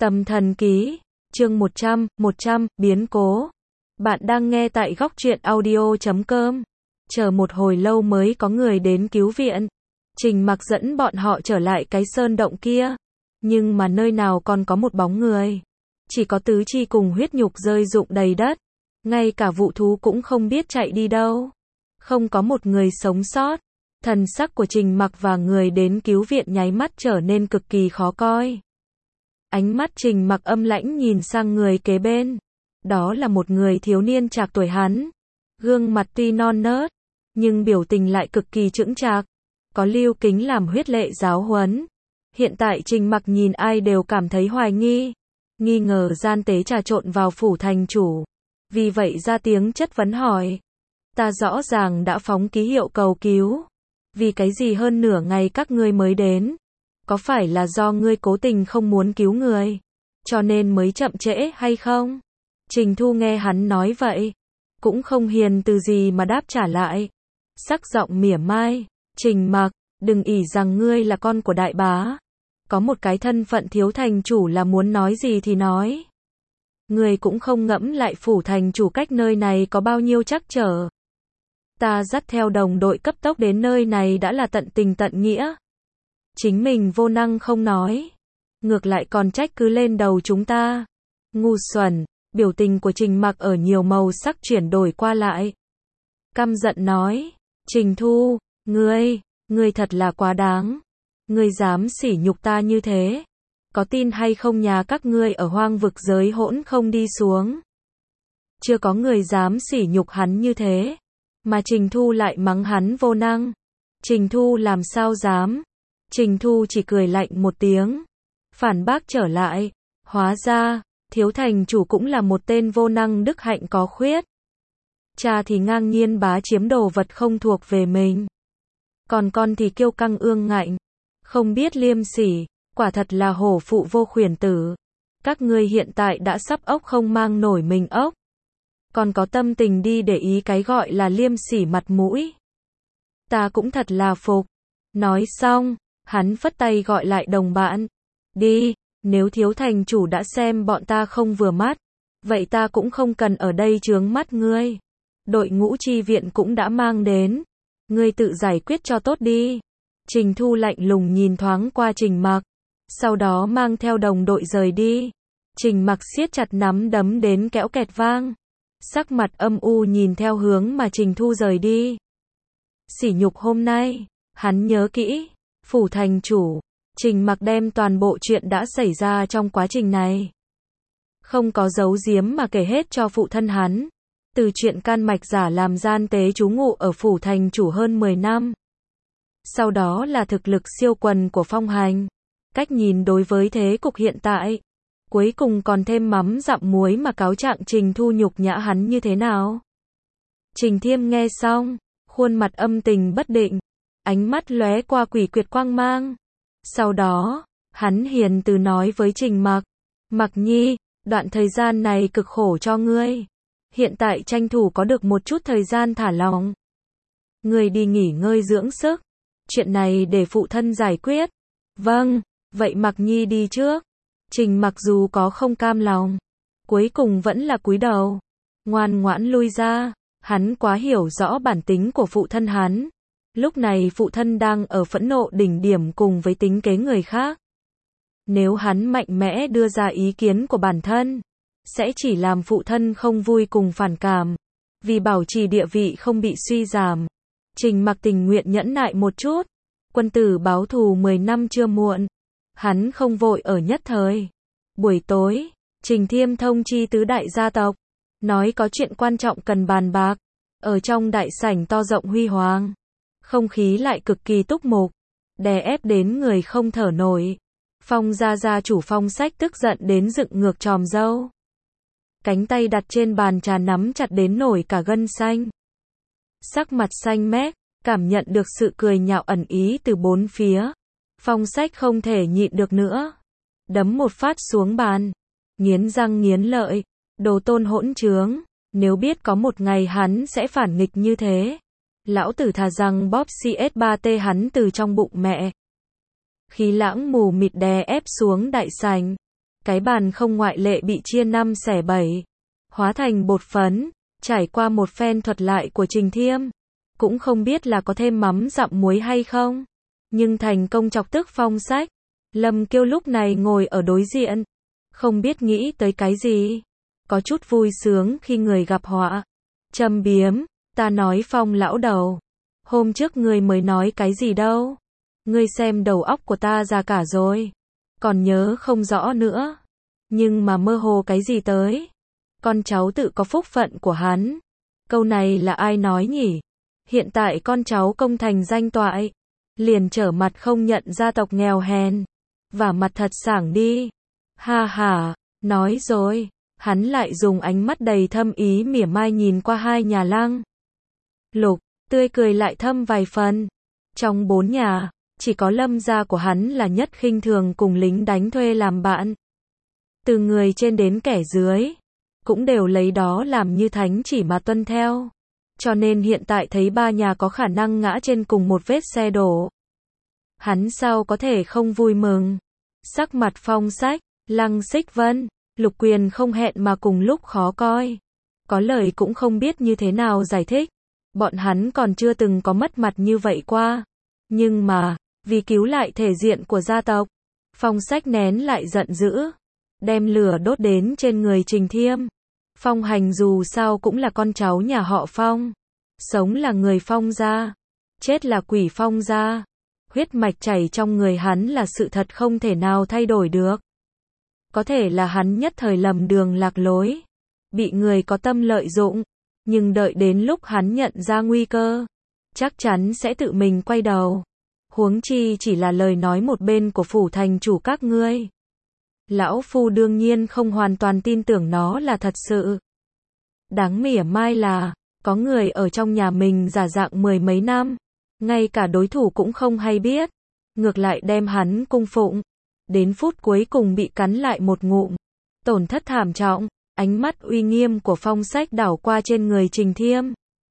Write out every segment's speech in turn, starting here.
Tâm thần ký, chương 100, biến cố. Bạn đang nghe tại góc truyện audio.com. Chờ một hồi lâu mới có người đến cứu viện. Trình Mặc dẫn bọn họ trở lại cái sơn động kia. Nhưng mà nơi nào còn có một bóng người. Chỉ có tứ chi cùng huyết nhục rơi rụng đầy đất. Ngay cả vụ thú cũng không biết chạy đi đâu. Không có một người sống sót. Thần sắc của Trình Mặc và người đến cứu viện nháy mắt trở nên cực kỳ khó coi. Ánh mắt Trình Mặc âm lãnh nhìn sang người kế bên. Đó là một người thiếu niên trạc tuổi hắn. Gương mặt tuy non nớt, nhưng biểu tình lại cực kỳ chững chạc. Có Lưu Kính làm huyết lệ giáo huấn. Hiện tại Trình Mặc nhìn ai đều cảm thấy hoài nghi. Nghi ngờ gian tế trà trộn vào phủ thành chủ. Vì vậy ra tiếng chất vấn hỏi. Ta rõ ràng đã phóng ký hiệu cầu cứu. Vì cái gì hơn nửa ngày các ngươi mới đến? Có phải là do ngươi cố tình không muốn cứu người, cho nên mới chậm trễ hay không? Trình Thu nghe hắn nói vậy, cũng không hiền từ gì mà đáp trả lại. Sắc giọng mỉa mai, Trình Mặc, đừng ỷ rằng ngươi là con của đại bá. Có một cái thân phận thiếu thành chủ là muốn nói gì thì nói. Ngươi cũng không ngẫm lại phủ thành chủ cách nơi này có bao nhiêu trắc trở. Ta dắt theo đồng đội cấp tốc đến nơi này đã là tận tình tận nghĩa. Chính mình vô năng không nói. Ngược lại còn trách cứ lên đầu chúng ta. Ngu xuẩn, biểu tình của Trình Mặc ở nhiều màu sắc chuyển đổi qua lại. Căm giận nói, Trình Thu, ngươi thật là quá đáng. Ngươi dám sỉ nhục ta như thế. Có tin hay không nhà các ngươi ở hoang vực giới hỗn không đi xuống. Chưa có người dám sỉ nhục hắn như thế. Mà Trình Thu lại mắng hắn vô năng. Trình Thu làm sao dám. Trình Thu chỉ cười lạnh một tiếng. Phản bác trở lại. Hóa ra, thiếu thành chủ cũng là một tên vô năng đức hạnh có khuyết. Cha thì ngang nhiên bá chiếm đồ vật không thuộc về mình. Còn con thì kiêu căng ương ngạnh. Không biết liêm sỉ, quả thật là hổ phụ vô khuyển tử. Các ngươi hiện tại đã sắp ốc không mang nổi mình ốc. Còn có tâm tình đi để ý cái gọi là liêm sỉ mặt mũi. Ta cũng thật là phục. Nói xong, hắn phất tay gọi lại đồng bạn. Đi, nếu thiếu thành chủ đã xem bọn ta không vừa mắt, vậy ta cũng không cần ở đây chướng mắt ngươi. Đội ngũ chi viện cũng đã mang đến. Ngươi tự giải quyết cho tốt đi. Trình Thu lạnh lùng nhìn thoáng qua Trình Mặc. Sau đó mang theo đồng đội rời đi. Trình Mặc siết chặt nắm đấm đến kéo kẹt vang. Sắc mặt âm u nhìn theo hướng mà Trình Thu rời đi. Sỉ nhục hôm nay, hắn nhớ kỹ. Phủ thành chủ, Trình Mặc đem toàn bộ chuyện đã xảy ra trong quá trình này. Không có giấu giếm mà kể hết cho phụ thân hắn. Từ chuyện can mạch giả làm gian tế trú ngụ ở phủ thành chủ hơn 10 năm. Sau đó là thực lực siêu quần của Phong Hành. Cách nhìn đối với thế cục hiện tại. Cuối cùng còn thêm mắm dặm muối mà cáo trạng Trình Thu nhục nhã hắn như thế nào. Trình Thiêm nghe xong, khuôn mặt âm tình bất định. Ánh mắt lóe qua quỷ quyệt quang mang. Sau đó, hắn hiền từ nói với Trình Mặc. Mặc nhi, đoạn thời gian này cực khổ cho ngươi. Hiện tại tranh thủ có được một chút thời gian thả lỏng. Ngươi đi nghỉ ngơi dưỡng sức. Chuyện này để phụ thân giải quyết. Vâng, vậy Mặc nhi đi trước. Trình Mặc dù có không cam lòng, cuối cùng vẫn là cúi đầu. Ngoan ngoãn lui ra. Hắn quá hiểu rõ bản tính của phụ thân hắn. Lúc này phụ thân đang ở phẫn nộ đỉnh điểm cùng với tính kế người khác. Nếu hắn mạnh mẽ đưa ra ý kiến của bản thân, sẽ chỉ làm phụ thân không vui cùng phản cảm. Vì bảo trì địa vị không bị suy giảm, Trình Mặc tình nguyện nhẫn nại một chút. Quân tử báo thù 10 năm chưa muộn. Hắn không vội ở nhất thời. Buổi tối, Trình Thiêm thông chi tứ đại gia tộc. Nói có chuyện quan trọng cần bàn bạc. Ở trong đại sảnh to rộng huy hoàng. Không khí lại cực kỳ túc mục. Đè ép đến người không thở nổi. Phong gia chủ Phong Sách tức giận đến dựng ngược tròm râu. Cánh tay đặt trên bàn trà nắm chặt đến nổi cả gân xanh. Sắc mặt xanh mét, cảm nhận được sự cười nhạo ẩn ý từ bốn phía. Phong Sách không thể nhịn được nữa. Đấm một phát xuống bàn. Nghiến răng nghiến lợi. Đồ tôn hỗn trướng. Nếu biết có một ngày hắn sẽ phản nghịch như thế. Lão tử thà rằng bóp CS3T hắn từ trong bụng mẹ. Khí lãng mù mịt đè ép xuống đại sảnh. cái bàn không ngoại lệ bị chia 5 xẻ 7, hóa thành bột phấn, trải qua một phen thuật lại của Trình Thiêm. Cũng không biết là có thêm mắm dặm muối hay không, nhưng thành công chọc tức Phong Sách. Lâm Kiêu lúc này ngồi ở đối diện, không biết nghĩ tới cái gì, có chút vui sướng khi người gặp họa. Châm biếm, ta nói Phong lão đầu, hôm trước ngươi mới nói cái gì đâu, ngươi xem đầu óc của ta già cả rồi, còn nhớ không rõ nữa, nhưng mà mơ hồ cái gì tới, con cháu tự có phúc phận của hắn. Câu này là ai nói nhỉ? Hiện tại con cháu công thành danh toại, liền trở mặt không nhận gia tộc nghèo hèn, và mặt thật sảng đi. Ha ha, nói rồi, hắn lại dùng ánh mắt đầy thâm ý mỉa mai nhìn qua hai nhà Lăng Lục, tươi cười lại thâm vài phần. Trong 4 nhà, chỉ có Lâm gia của hắn là nhất khinh thường cùng lính đánh thuê làm bạn. Từ người trên đến kẻ dưới, cũng đều lấy đó làm như thánh chỉ mà tuân theo. Cho nên hiện tại thấy 3 nhà có khả năng ngã trên cùng một vết xe đổ, hắn sao có thể không vui mừng. Sắc mặt Phong Sách, Lăng Xích Vân, Lục Quyền không hẹn mà cùng lúc khó coi. Có lời cũng không biết như thế nào giải thích. Bọn hắn còn chưa từng có mất mặt như vậy qua. Nhưng mà, vì cứu lại thể diện của gia tộc, Phong Sách nén lại giận dữ, đem lửa đốt đến trên người Trình Thiêm. Phong Hành dù sao cũng là con cháu nhà họ Phong, sống là người Phong gia, chết là quỷ Phong gia. Huyết mạch chảy trong người hắn là sự thật không thể nào thay đổi được. Có thể là hắn nhất thời lầm đường lạc lối, bị người có tâm lợi dụng, nhưng đợi đến lúc hắn nhận ra nguy cơ, chắc chắn sẽ tự mình quay đầu. Huống chi chỉ là lời nói một bên của phủ thành chủ các ngươi. Lão Phu đương nhiên không hoàn toàn tin tưởng nó là thật sự. Đáng mỉa mai là, có người ở trong nhà mình giả dạng 10 mấy năm, ngay cả đối thủ cũng không hay biết, ngược lại đem hắn cung phụng, đến phút cuối cùng bị cắn lại một ngụm, tổn thất thảm trọng. Ánh mắt uy nghiêm của Phong Sách đảo qua trên người Trình Thiêm,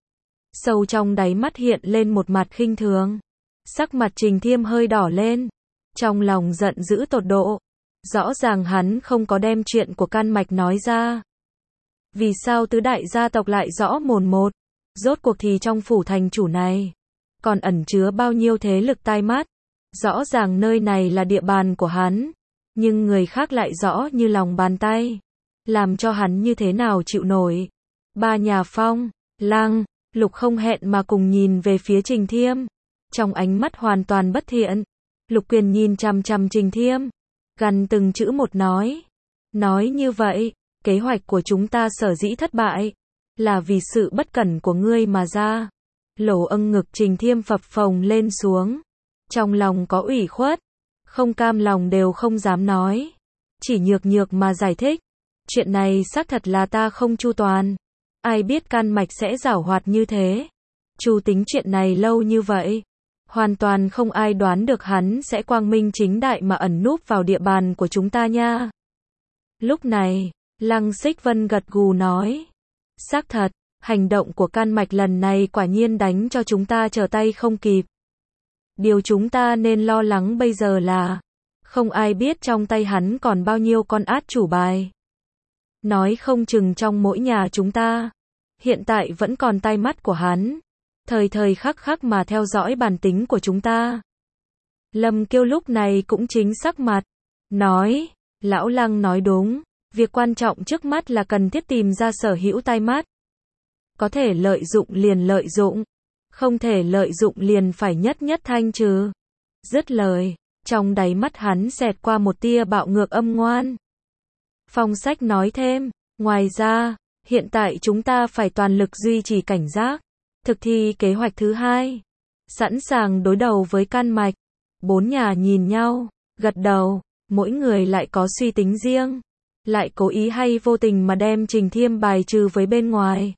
sâu trong đáy mắt hiện lên một mặt khinh thường. Sắc mặt Trình Thiêm hơi đỏ lên, trong lòng giận dữ tột độ. Rõ ràng hắn không có đem chuyện của Can Mạch nói ra. Vì sao tứ đại gia tộc lại rõ mồn một? Rốt cuộc thì trong phủ thành chủ này còn ẩn chứa bao nhiêu thế lực tai mắt? Rõ ràng nơi này là địa bàn của hắn, nhưng người khác lại rõ như lòng bàn tay, làm cho hắn như thế nào chịu nổi. 3 nhà Phong, Lăng, Lục không hẹn mà cùng nhìn về phía Trình Thiêm, trong ánh mắt hoàn toàn bất thiện. Lục Quyền nhìn chằm chằm Trình Thiêm, gằn từng chữ một nói như vậy, kế hoạch của chúng ta sở dĩ thất bại, là vì sự bất cẩn của ngươi mà ra. Lỗ âng ngực Trình Thiêm phập phồng lên xuống, trong lòng có ủy khuất, không cam lòng đều không dám nói, chỉ nhược nhược mà giải thích. Chuyện này xác thật là ta không chu toàn, ai biết Can Mạch sẽ giảo hoạt như thế. Chu tính chuyện này lâu như vậy, hoàn toàn không ai đoán được hắn sẽ quang minh chính đại mà ẩn núp vào địa bàn của chúng ta nha. Lúc này, Lăng Xích Vân gật gù nói, xác thật, hành động của Can Mạch lần này quả nhiên đánh cho chúng ta trở tay không kịp. Điều chúng ta nên lo lắng bây giờ là, không ai biết trong tay hắn còn bao nhiêu con át chủ bài. Nói không chừng trong mỗi nhà chúng ta, hiện tại vẫn còn tai mắt của hắn, thời thời khắc khắc mà theo dõi bản tính của chúng ta. Lâm Kiêu lúc này cũng chính sắc mặt, nói, lão Lăng nói đúng, việc quan trọng trước mắt là cần thiết tìm ra sở hữu tai mắt. Có thể lợi dụng liền lợi dụng, không thể lợi dụng liền phải nhất nhất thanh trừ. Dứt lời, trong đáy mắt hắn xẹt qua một tia bạo ngược âm ngoan. Phong Sách nói thêm, ngoài ra, hiện tại chúng ta phải toàn lực duy trì cảnh giác, thực thi kế hoạch thứ 2, sẵn sàng đối đầu với Can Mạch. 4 nhà nhìn nhau, gật đầu, mỗi người lại có suy tính riêng, lại cố ý hay vô tình mà đem Trình Thiêm bài trừ với bên ngoài.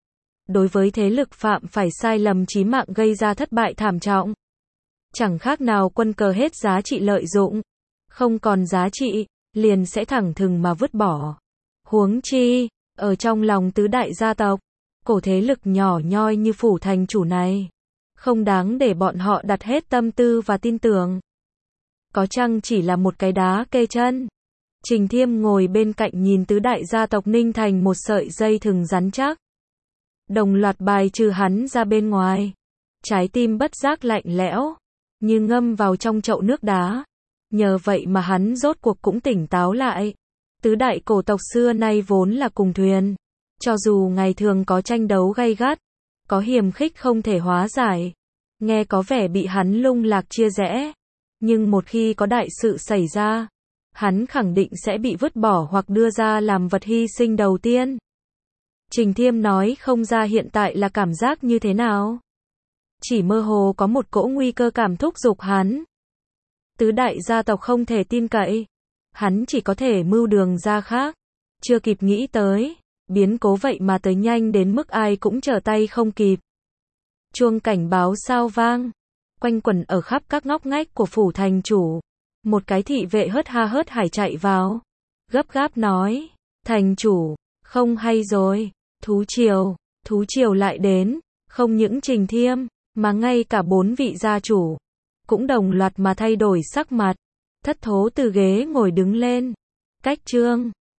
Đối với thế lực phạm phải sai lầm chí mạng gây ra thất bại thảm trọng, chẳng khác nào quân cờ hết giá trị lợi dụng, không còn giá trị, liền sẽ thẳng thừng mà vứt bỏ. Huống chi, ở trong lòng tứ đại gia tộc, cổ thế lực nhỏ nhoi như phủ thành chủ này, không đáng để bọn họ đặt hết tâm tư và tin tưởng. Có chăng chỉ là một cái đá kê chân. Trình Thiêm ngồi bên cạnh nhìn tứ đại gia tộc ninh thành một sợi dây thừng rắn chắc. Đồng loạt bài trừ hắn ra bên ngoài. Trái tim bất giác lạnh lẽo, như ngâm vào trong chậu nước đá. Nhờ vậy mà hắn rốt cuộc cũng tỉnh táo lại. Tứ đại cổ tộc xưa nay vốn là cùng thuyền. Cho dù ngày thường có tranh đấu gay gắt, có hiềm khích không thể hóa giải, nghe có vẻ bị hắn lung lạc chia rẽ. Nhưng một khi có đại sự xảy ra, hắn khẳng định sẽ bị vứt bỏ hoặc đưa ra làm vật hy sinh đầu tiên. Trình Thiêm nói không ra hiện tại là cảm giác như thế nào. Chỉ mơ hồ có một cỗ nguy cơ cảm thúc giục hắn. Tứ đại gia tộc không thể tin cậy. Hắn chỉ có thể mưu đường ra khác. Chưa kịp nghĩ tới, biến cố vậy mà tới nhanh đến mức ai cũng trở tay không kịp. Chuông cảnh báo sao vang, quanh quẩn ở khắp các ngóc ngách của phủ thành chủ. Một cái thị vệ hớt ha hớt hải chạy vào, gấp gáp nói, thành chủ, không hay rồi, thú triều lại đến, không những Trình Thiêm, mà ngay cả 4 vị gia chủ, cũng đồng loạt mà thay đổi sắc mặt, thất thố từ ghế ngồi đứng lên. Cách chương